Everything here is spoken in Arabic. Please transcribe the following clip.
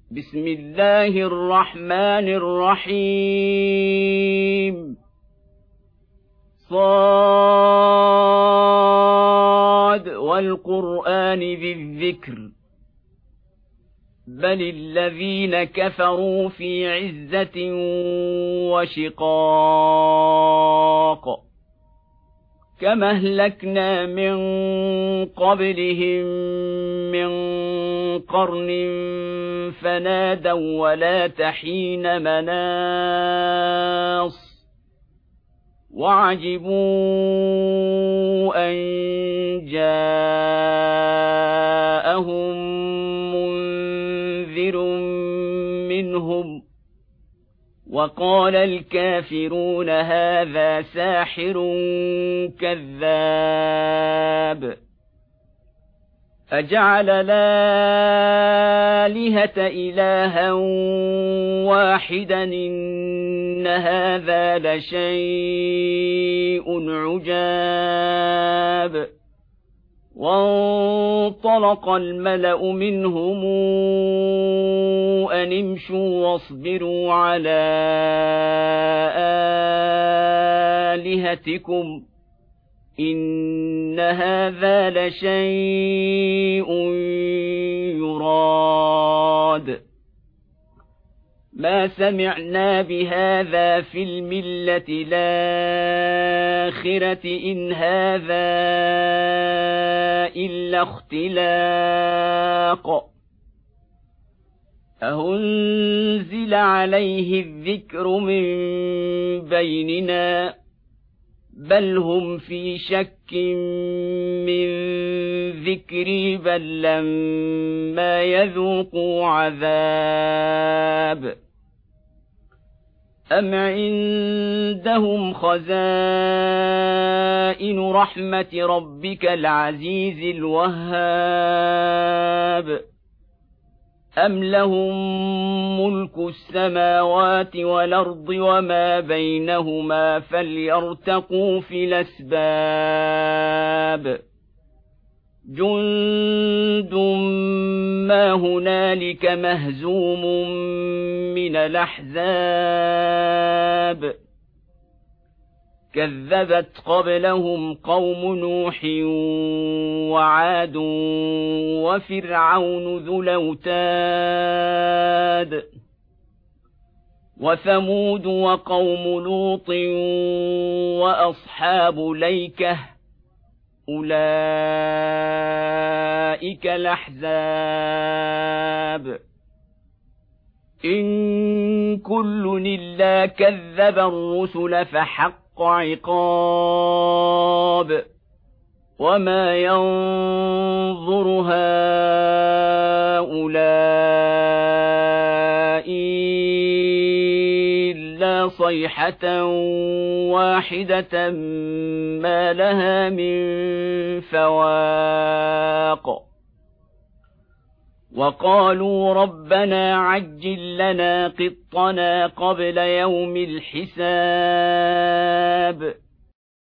بسم الله الرحمن الرحيم صاد والقرآن ذي الذكر بل الذين كفروا في عزة وشقاق كما أهلكنا من قبلهم من قرن فنادوا ولا تحين مناص وعجبوا أن جاءهم منذر منهم وقال الكافرون هذا ساحر كذاب أجعل الآلهة إلها واحدا إن هذا لشيء عجاب وانطلق الملأ منهم أن امشوا واصبروا على آلهتكم إن هذا لشيء يراد ما سمعنا بهذا في الملة الآخرة إن هذا إلا اختلاق أأنزل عليه الذكر من بيننا بل هم في شك من ذكري بل لما يذوقوا عذاب أم عندهم خزائن رحمة ربك العزيز الوهاب أم لهم ملك السماوات والأرض وما بينهما فليرتقوا في الأسباب جند ما هنالك مهزوم من الأحزاب كذبت قبلهم قوم نوح وعاد وفرعون ذو الأوتاد وثمود وقوم لوط وأصحاب الأيكة أولئك الأحزاب إن كل إلا كذب الرسل فحق عقاب وما ينظر هؤلاء إلا صيحة واحدة ما لها من فواق وقالوا ربنا عجل لنا قطنا قبل يوم الحساب